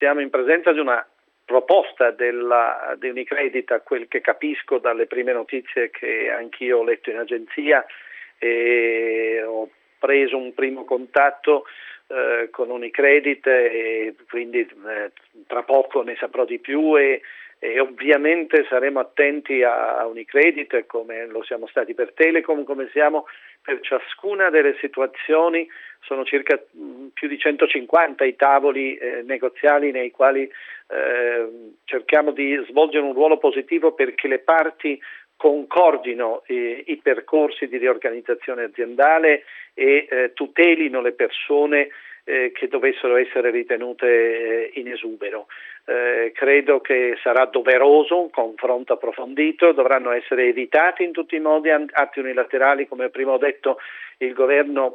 siamo in presenza di una proposta di Unicredit, a quel che capisco dalle prime notizie che anch'io ho letto in agenzia, e ho preso un primo contatto con Unicredit e quindi tra poco ne saprò di più e ovviamente saremo attenti a Unicredit, come lo siamo stati per Telecom, come siamo per ciascuna delle situazioni. Sono circa più di 150 i tavoli negoziali nei quali cerchiamo di svolgere un ruolo positivo perché le parti concordino i percorsi di riorganizzazione aziendale e tutelino le persone che dovessero essere ritenute in esubero. Credo che sarà doveroso un confronto approfondito, dovranno essere evitati in tutti i modi atti unilaterali, come prima ho detto. Il governo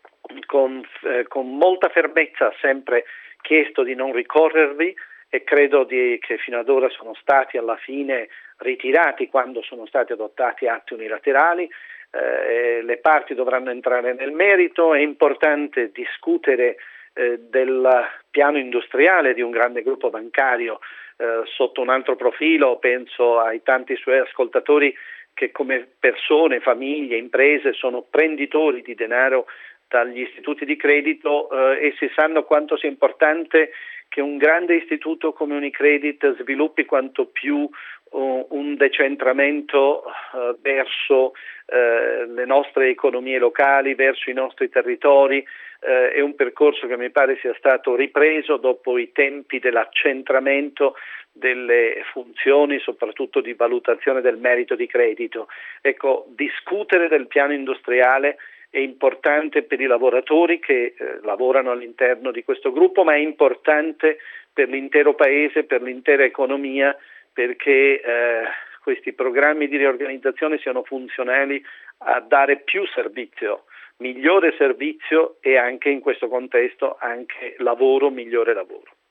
con molta fermezza ha sempre chiesto di non ricorrervi e credo che fino ad ora sono stati alla fine ritirati quando sono stati adottati atti unilaterali. Le parti dovranno entrare nel merito, è importante discutere del piano industriale di un grande gruppo bancario sotto un altro profilo. Penso ai tanti suoi ascoltatori che come persone, famiglie, imprese sono prenditori di denaro dagli istituti di credito e si sanno quanto sia importante che un grande istituto come Unicredit sviluppi quanto più un decentramento verso le nostre economie locali, verso i nostri territori. È un percorso che mi pare sia stato ripreso dopo i tempi dell'accentramento delle funzioni, soprattutto di valutazione del merito di credito. Ecco, discutere del piano industriale è importante per i lavoratori che lavorano all'interno di questo gruppo, ma è importante per l'intero Paese, per l'intera economia, perché questi programmi di riorganizzazione siano funzionali a dare più servizio, migliore servizio e anche in questo contesto anche lavoro, migliore lavoro.